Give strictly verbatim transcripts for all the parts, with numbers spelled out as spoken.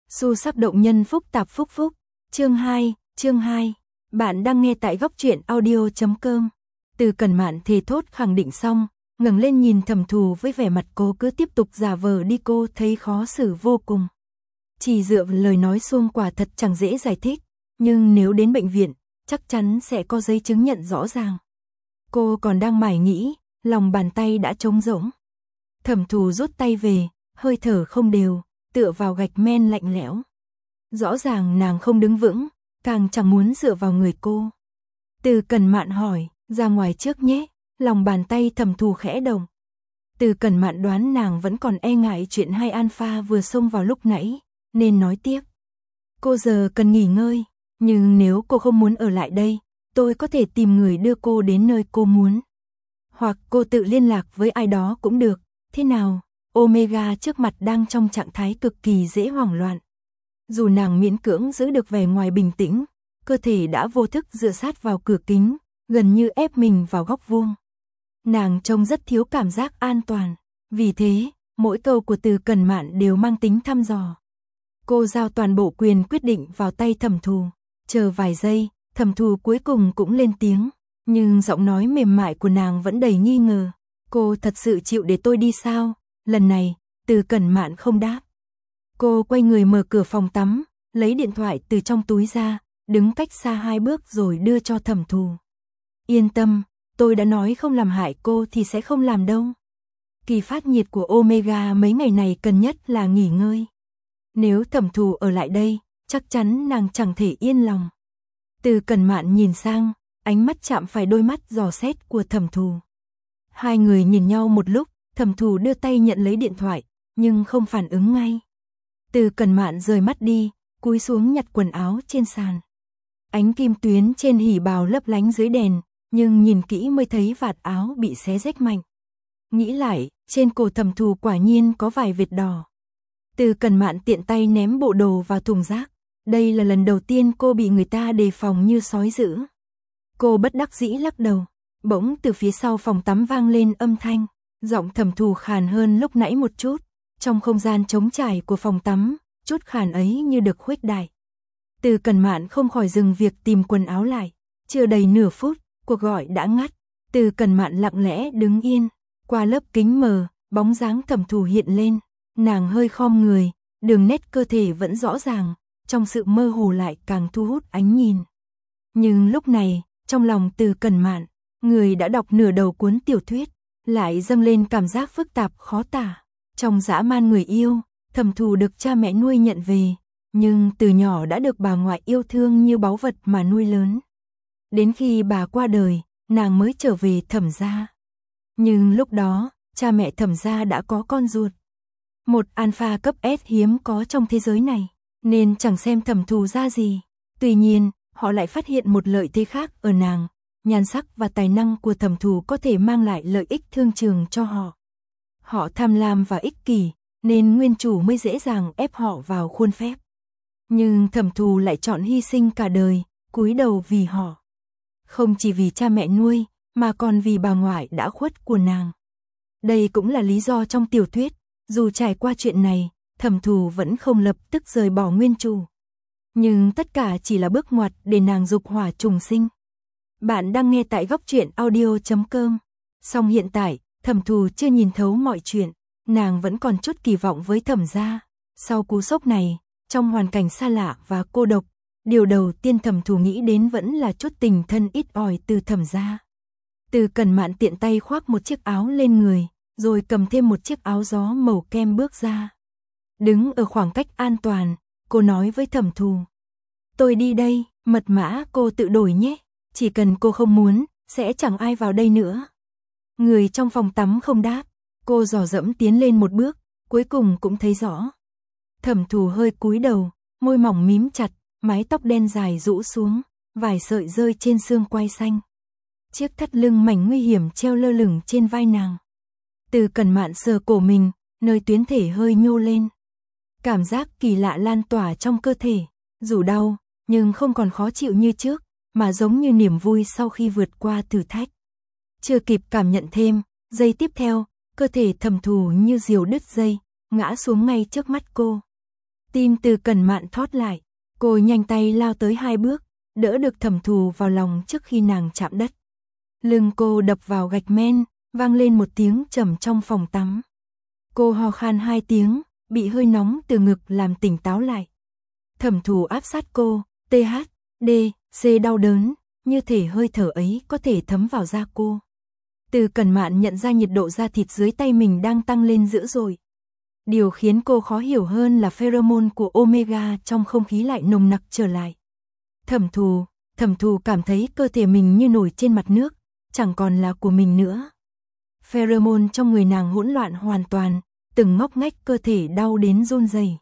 Xu sắc động nhân phúc tạp phúc phúc. Chương hai, chương hai. Bạn đang nghe tại góc truyện audio chấm com. Từ Cẩn Mạn thề thốt khẳng định xong, ngẩng lên nhìn Thẩm Thù với vẻ mặt cô cứ tiếp tục giả vờ đi, cô thấy khó xử vô cùng. Chỉ dựa vào lời nói suông quả thật chẳng dễ giải thích, nhưng nếu đến bệnh viện, chắc chắn sẽ có giấy chứng nhận rõ ràng. Cô còn đang mải nghĩ, lòng bàn tay đã trống rỗng. Thẩm Thù rút tay về, hơi thở không đều, tựa vào gạch men lạnh lẽo. Rõ ràng nàng không đứng vững, càng chẳng muốn dựa vào người cô. Từ Cẩn Mạn hỏi, ra ngoài trước nhé. Lòng bàn tay Thẩm Thù khẽ động. Từ Cẩn Mạn đoán nàng vẫn còn e ngại chuyện hai alpha vừa xông vào lúc nãy, nên nói tiếp. Cô giờ cần nghỉ ngơi, nhưng nếu cô không muốn ở lại đây, tôi có thể tìm người đưa cô đến nơi cô muốn. Hoặc cô tự liên lạc với ai đó cũng được, thế nào? Omega trước mặt đang trong trạng thái cực kỳ dễ hoảng loạn. Dù nàng miễn cưỡng giữ được vẻ ngoài bình tĩnh, cơ thể đã vô thức dựa sát vào cửa kính, gần như ép mình vào góc vuông. Nàng trông rất thiếu cảm giác an toàn, vì thế, mỗi câu của Từ Cẩn Mạn đều mang tính thăm dò. Cô giao toàn bộ quyền quyết định vào tay Thẩm Thù. Chờ vài giây, Thẩm Thù cuối cùng cũng lên tiếng, nhưng giọng nói mềm mại của nàng vẫn đầy nghi ngờ. Cô thật sự chịu để tôi đi sao? Lần này, Từ Cẩn Mạn không đáp. Cô quay người mở cửa phòng tắm, lấy điện thoại từ trong túi ra, đứng cách xa hai bước rồi đưa cho Thẩm Thù. Yên tâm, tôi đã nói không làm hại cô thì sẽ không làm đâu. Kỳ phát nhiệt của Omega mấy ngày này cần nhất là nghỉ ngơi. Nếu Thẩm Thù ở lại đây, chắc chắn nàng chẳng thể yên lòng. Từ Cẩn Mạn nhìn sang, ánh mắt chạm phải đôi mắt dò xét của Thẩm Thù. Hai người nhìn nhau một lúc, Thẩm Thù đưa tay nhận lấy điện thoại, nhưng không phản ứng ngay. Từ Cẩn Mạn rời mắt đi, cúi xuống nhặt quần áo trên sàn. Ánh kim tuyến trên hỉ bào lấp lánh dưới đèn, nhưng nhìn kỹ mới thấy vạt áo bị xé rách mạnh. Nghĩ lại, trên cổ Thẩm Thù quả nhiên có vài vệt đỏ. Từ Cẩn Mạn tiện tay ném bộ đồ vào thùng rác. Đây là lần đầu tiên cô bị người ta đề phòng như sói dữ. Cô bất đắc dĩ lắc đầu. Bỗng từ phía sau phòng tắm vang lên âm thanh. Giọng Thẩm Thù khàn hơn lúc nãy một chút. Trong không gian trống trải của phòng tắm, chút khàn ấy như được khuếch đại. Từ Cẩn Mạn không khỏi dừng việc tìm quần áo lại. Chưa đầy nửa phút, cuộc gọi đã ngắt. Từ Cẩn Mạn lặng lẽ đứng yên. Qua lớp kính mờ, bóng dáng Thẩm Thù hiện lên. Nàng hơi khom người, đường nét cơ thể vẫn rõ ràng, trong sự mơ hồ lại càng thu hút ánh nhìn. Nhưng lúc này, trong lòng Từ Cẩn Mạn, người đã đọc nửa đầu cuốn tiểu thuyết, lại dâng lên cảm giác phức tạp khó tả. Trong dã man người yêu, Thẩm Thù được cha mẹ nuôi nhận về, nhưng từ nhỏ đã được bà ngoại yêu thương như báu vật mà nuôi lớn. Đến khi bà qua đời, nàng mới trở về Thẩm gia. Nhưng lúc đó, cha mẹ Thẩm gia đã có con ruột. Một alpha cấp S hiếm có trong thế giới này, nên chẳng xem Thẩm Thù ra gì. Tuy nhiên, họ lại phát hiện một lợi thế khác ở nàng. Nhan sắc và tài năng của Thẩm Thù có thể mang lại lợi ích thương trường cho họ. Họ tham lam và ích kỷ, nên nguyên chủ mới dễ dàng ép họ vào khuôn phép. Nhưng Thẩm Thù lại chọn hy sinh cả đời, cúi đầu vì họ. Không chỉ vì cha mẹ nuôi, mà còn vì bà ngoại đã khuất của nàng. Đây cũng là lý do trong tiểu thuyết, dù trải qua chuyện này, Thẩm Thù vẫn không lập tức rời bỏ nguyên chủ. Nhưng tất cả chỉ là bước ngoặt để nàng dục hỏa trùng sinh. Bạn đang nghe tại góc truyện audio chấm com. Song hiện tại, Thẩm Thù chưa nhìn thấu mọi chuyện, nàng vẫn còn chút kỳ vọng với Thẩm gia. Sau cú sốc này, trong hoàn cảnh xa lạ và cô độc, điều đầu tiên Thẩm Thù nghĩ đến vẫn là chút tình thân ít ỏi từ Thẩm gia. Từ Cẩn Mạn tiện tay khoác một chiếc áo lên người, rồi cầm thêm một chiếc áo gió màu kem bước ra. Đứng ở khoảng cách an toàn, cô nói với Thẩm Thù. Tôi đi đây, mật mã cô tự đổi nhé, chỉ cần cô không muốn, sẽ chẳng ai vào đây nữa. Người trong phòng tắm không đáp, cô dò dẫm tiến lên một bước, cuối cùng cũng thấy rõ. Thẩm Thù hơi cúi đầu, môi mỏng mím chặt, mái tóc đen dài rũ xuống, vài sợi rơi trên xương quai xanh. Chiếc thắt lưng mảnh nguy hiểm treo lơ lửng trên vai nàng. Từ Cẩn Mạn sờ cổ mình, nơi tuyến thể hơi nhô lên. Cảm giác kỳ lạ lan tỏa trong cơ thể, dù đau, nhưng không còn khó chịu như trước, mà giống như niềm vui sau khi vượt qua thử thách. Chưa kịp cảm nhận thêm, giây tiếp theo, cơ thể Thẩm Thù như diều đứt dây, ngã xuống ngay trước mắt cô. Tim Từ Cẩn Mạn thót lại, cô nhanh tay lao tới hai bước, đỡ được Thẩm Thù vào lòng trước khi nàng chạm đất. Lưng cô đập vào gạch men, vang lên một tiếng trầm trong phòng tắm. Cô ho khan hai tiếng, bị hơi nóng từ ngực làm tỉnh táo lại. Thẩm Thù áp sát cô, tê hát đê xê đau đớn, như thể hơi thở ấy có thể thấm vào da cô. Từ Cẩn Mạn nhận ra nhiệt độ da thịt dưới tay mình đang tăng lên dữ dội. Điều khiến cô khó hiểu hơn là pheromone của Omega trong không khí lại nồng nặc trở lại. Thẩm Thù, Thẩm Thù cảm thấy cơ thể mình như nổi trên mặt nước, chẳng còn là của mình nữa. Pheromone trong người nàng hỗn loạn hoàn toàn, từng ngóc ngách cơ thể đau đến run rẩy.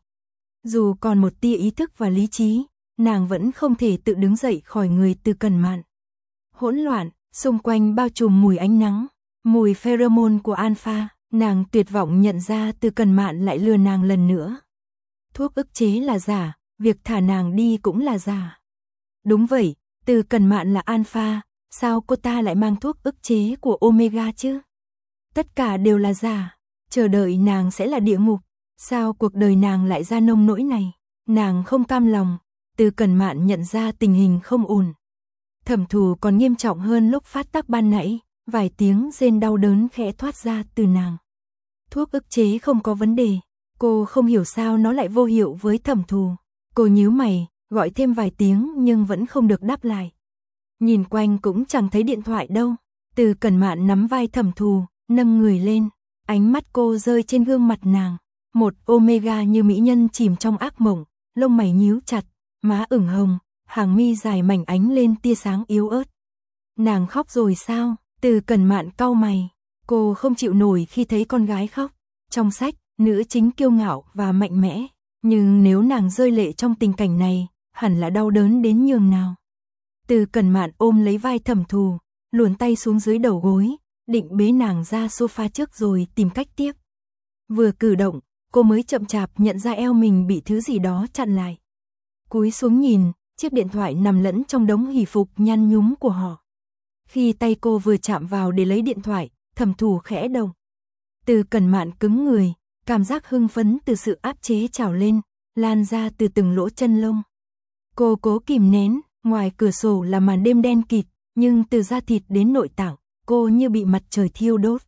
Dù còn một tia ý thức và lý trí, nàng vẫn không thể tự đứng dậy khỏi người Từ Cẩn Mạn. Hỗn loạn, xung quanh bao trùm mùi ánh nắng, mùi pheromone của alpha, nàng tuyệt vọng nhận ra Từ Cẩn Mạn lại lừa nàng lần nữa. Thuốc ức chế là giả, việc thả nàng đi cũng là giả. Đúng vậy, Từ Cẩn Mạn là alpha, sao cô ta lại mang thuốc ức chế của Omega chứ? Tất cả đều là giả, chờ đợi nàng sẽ là địa ngục, sao cuộc đời nàng lại ra nông nỗi này? Nàng không cam lòng. Từ Cẩn Mạn nhận ra tình hình không ổn. Thẩm Thù còn nghiêm trọng hơn lúc phát tác ban nãy, vài tiếng rên đau đớn khẽ thoát ra từ nàng. Thuốc ức chế không có vấn đề, cô không hiểu sao nó lại vô hiệu với Thẩm Thù. Cô nhíu mày, gọi thêm vài tiếng nhưng vẫn không được đáp lại. Nhìn quanh cũng chẳng thấy điện thoại đâu. Từ Cẩn Mạn nắm vai Thẩm Thù, nâng người lên, ánh mắt cô rơi trên gương mặt nàng. Một Omega như mỹ nhân chìm trong ác mộng, lông mày nhíu chặt, má ửng hồng, hàng mi dài mảnh ánh lên tia sáng yếu ớt. Nàng khóc rồi sao? Từ Cẩn Mạn cau mày, cô không chịu nổi khi thấy con gái khóc. Trong sách, nữ chính kiêu ngạo và mạnh mẽ, nhưng nếu nàng rơi lệ trong tình cảnh này, hẳn là đau đớn đến nhường nào. Từ Cẩn Mạn ôm lấy vai Thẩm Thù, luồn tay xuống dưới đầu gối, định bế nàng ra sofa trước rồi tìm cách tiếp. Vừa cử động, cô mới chậm chạp nhận ra eo mình bị thứ gì đó chặn lại. Cúi xuống nhìn, chiếc điện thoại nằm lẫn trong đống hỷ phục nhăn nhúm của họ. Khi tay cô vừa chạm vào để lấy điện thoại, Thẩm Thù khẽ động. Từ Cẩn Mạn cứng người, cảm giác hưng phấn từ sự áp chế trào lên, lan ra từ từng lỗ chân lông. Cô cố kìm nén, ngoài cửa sổ là màn đêm đen kịt, nhưng từ da thịt đến nội tạng, cô như bị mặt trời thiêu đốt.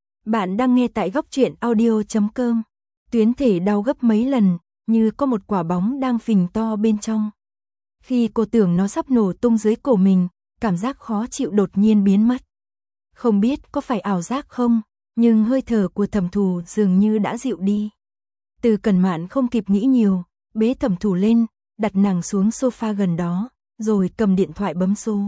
Bạn đang nghe tại góc truyện audio chấm com. Tuyến thể đau gấp mấy lần, như có một quả bóng đang phình to bên trong. Khi cô tưởng nó sắp nổ tung dưới cổ mình, cảm giác khó chịu đột nhiên biến mất. Không biết có phải ảo giác không, nhưng hơi thở của Thẩm Thù dường như đã dịu đi. Từ Cẩn Mạn không kịp nghĩ nhiều, bế Thẩm Thù lên, đặt nàng xuống sofa gần đó, rồi cầm điện thoại bấm số.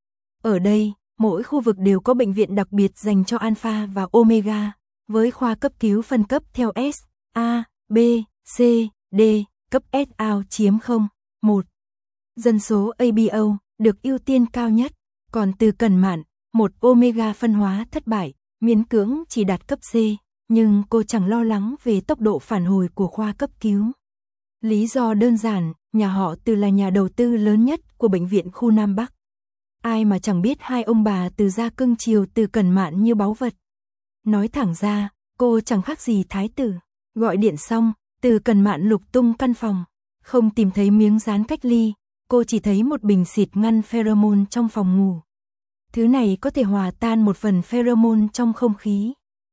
Ở đây, mỗi khu vực đều có bệnh viện đặc biệt dành cho Alpha và Omega, với khoa cấp cứu phân cấp theo S, A, B, C, D, cấp S A chiếm không, một. Dân số A B O được ưu tiên cao nhất, còn Từ Cẩn Mạn, một Omega phân hóa thất bại, miễn cưỡng chỉ đạt cấp C, nhưng cô chẳng lo lắng về tốc độ phản hồi của khoa cấp cứu. Lý do đơn giản, nhà họ Từ là nhà đầu tư lớn nhất của bệnh viện khu Nam Bắc. Ai mà chẳng biết hai ông bà Từ gia cưng chiều Từ Cẩn Mạn như báu vật. Nói thẳng ra, cô chẳng khác gì thái tử. Gọi điện xong, Từ Cẩn Mạn lục tung căn phòng, không tìm thấy miếng dán cách ly, cô chỉ thấy một bình xịt ngăn pheromone trong phòng ngủ. Thứ này có thể hòa tan một phần pheromone trong không khí.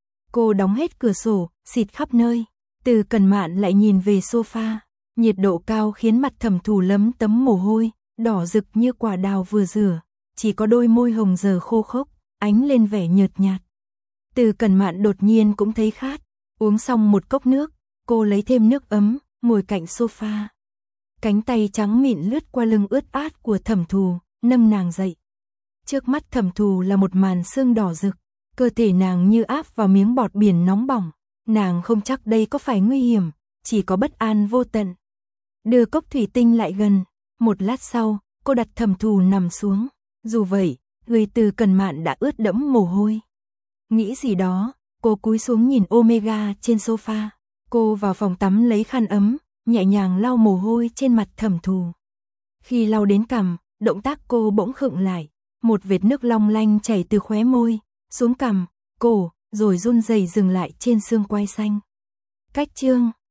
Cô đóng hết cửa sổ, xịt khắp nơi. Từ Cẩn Mạn lại nhìn về sofa, nhiệt độ cao khiến mặt Thẩm Thù lấm tấm mồ hôi, đỏ rực như quả đào vừa rửa, chỉ có đôi môi hồng giờ khô khốc, ánh lên vẻ nhợt nhạt. Từ Cẩn Mạn đột nhiên cũng thấy khát, uống xong một cốc nước, cô lấy thêm nước ấm, ngồi cạnh sofa. Cánh tay trắng mịn lướt qua lưng ướt át của Thẩm Thù, nâng nàng dậy. Trước mắt Thẩm Thù là một màn sương đỏ rực, cơ thể nàng như áp vào miếng bọt biển nóng bỏng, nàng không chắc đây có phải nguy hiểm, chỉ có bất an vô tận. Đưa cốc thủy tinh lại gần, một lát sau, cô đặt Thẩm Thù nằm xuống, dù vậy, người Từ Cẩn Mạn đã ướt đẫm mồ hôi. Nghĩ gì đó, cô cúi xuống nhìn Omega trên sofa, cô vào phòng tắm lấy khăn ấm, nhẹ nhàng lau mồ hôi trên mặt Thẩm Thù. Khi lau đến cằm, động tác cô bỗng khựng lại, một vệt nước long lanh chảy từ khóe môi, xuống cằm, cổ, rồi run rẩy dừng lại trên xương quai xanh. Cách chương